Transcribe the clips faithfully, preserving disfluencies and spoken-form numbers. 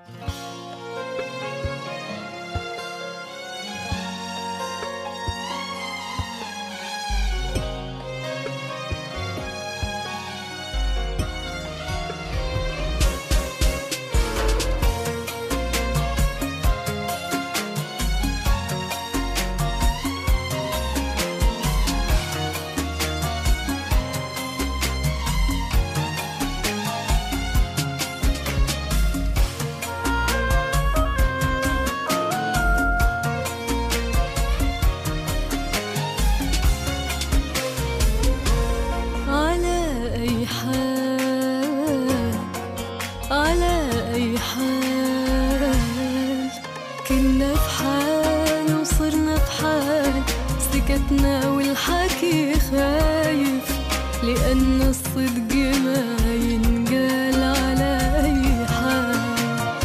على أي حال كنا في حال وصرنا في حال، سكتنا والحكي خايف لأن الصدق ما ينقال على أي حال.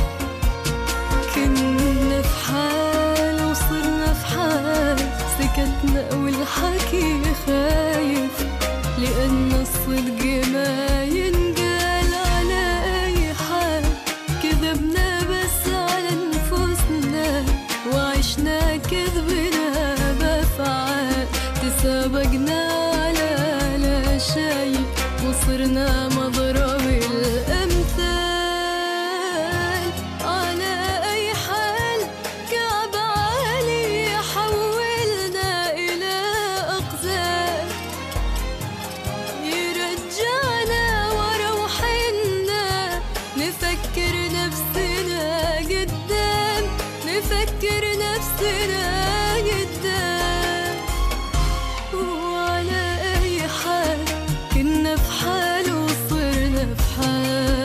كنا في حال وصرنا في حال، سكتنا والحكي خايف لأن الصدق ما ينقال على أي حال. كذبنا بس على نفوسنا وعشنا كذبنا بأفعال، تسابقنا على لا شيء وصرنا مضرب الأمثال. على أي حال كعب عالي حولنا إلى أقزام، يرجعنا ورا وحنا نفكر نفسنا قدام، نفكر نفسنا قدام. وعلى أي حال كنا في حال وصرنا في حال.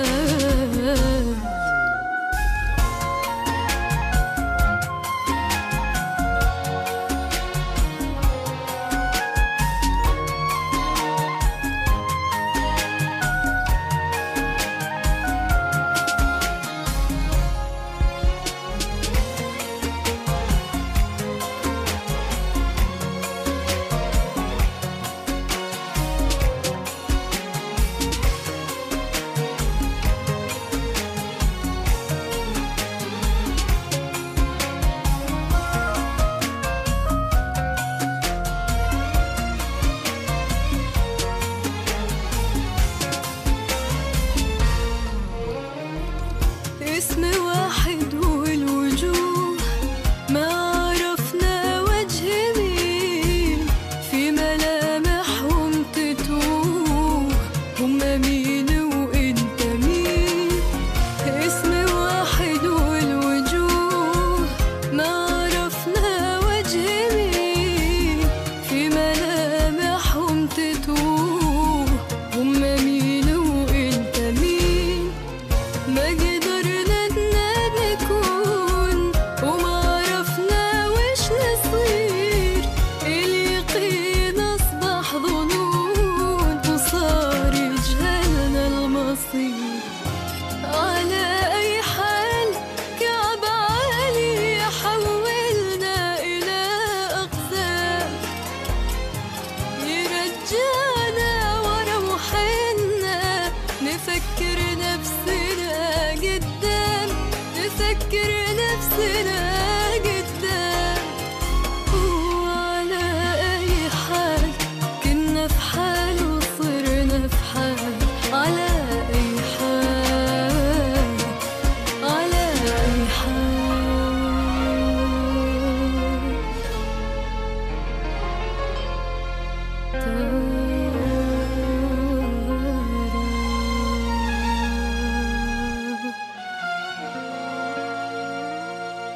اسم واحد والوجوه ما عرفنا وجه مين، في ملامحهم تتوه هم مين